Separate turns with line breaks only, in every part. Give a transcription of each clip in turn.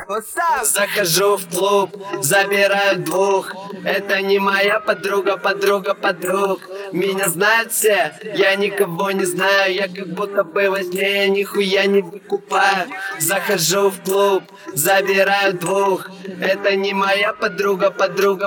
Захожу в клуб, забираю двух. Это не моя подруга, подруг. Меня знают все, я никого не знаю. Я как будто бы во сне, я нихуя не выкупаю. Захожу в клуб, забираю двух. Это не моя подруга, подруг.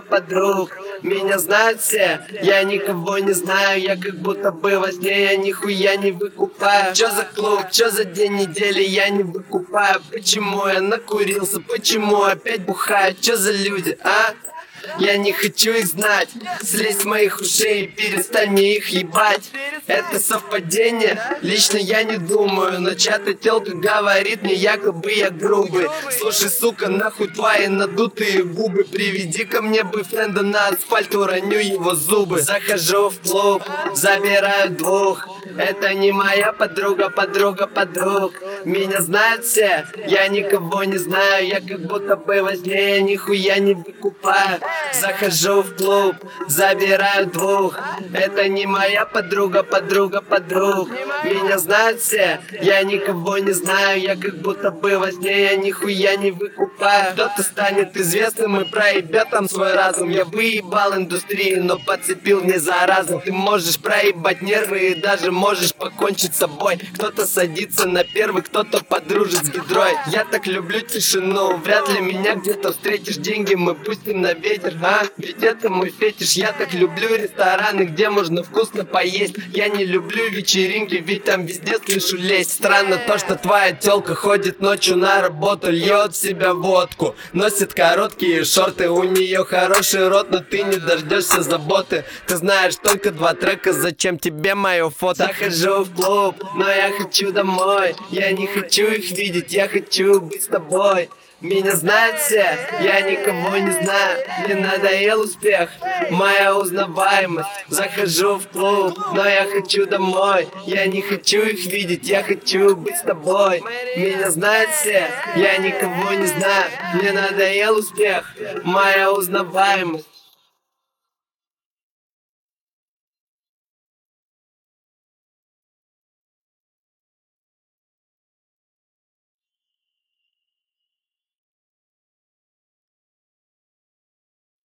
Меня знают все, я никого не знаю. Я как будто бы во сне, я нихуя не выкупаю. Чё за клуб, чё за день недели, я не выкупаю. Почему я накурился, почему опять бухаю? Чё за люди, а? Я не хочу их знать. Слезь с моих ушей и перестань мне их ебать. Это совпадение? Лично я не думаю. Но чья-то тёлка говорит мне, якобы я грубый. Слушай, сука, нахуй твои надутые губы. Приведи ко мне бойфренда, на асфальт уроню его зубы. Захожу в клуб, забираю двух. Это не моя подруга, подруг. Меня знают все, я никого не знаю. Я как будто бы во сне, я нихуя не выкупаю. Захожу в клуб, забираю двух. Это не моя подруга, подруг. Меня знают все, я никого не знаю. Я как будто бы во сне, я нихуя не выкупаю. Кто-то станет известным и проебет там свой разум. Я выебал индустрию, но подцепил не заразу. Ты можешь проебать нервы и даже можешь покончить с собой. Кто-то садится на первый, кто-то подружит с гидрой. Я так люблю тишину, вряд ли меня где-то встретишь. Деньги мы пустим на ветер, а? Ведь это мой фетиш. Я так люблю рестораны, где можно вкусно поесть. Я не люблю вечеринки, ведь там везде слышу лезть. Странно то, что твоя тёлка ходит ночью на работу, льет в себя водку, носит короткие шорты. У нее хороший рот, но ты не дождешься заботы. Ты знаешь только 2 трека, зачем тебе мое фото? Захожу в клуб, но я хочу домой. Я не хочу их видеть, я хочу быть с тобой. Меня знают все, я никого не знаю. Мне надоел успех, моя узнаваемость. Захожу в клуб, но я хочу домой. Я не хочу их видеть, я хочу быть с тобой. Меня знают все, я никого не знаю. Мне надоел успех, моя узнаваемость.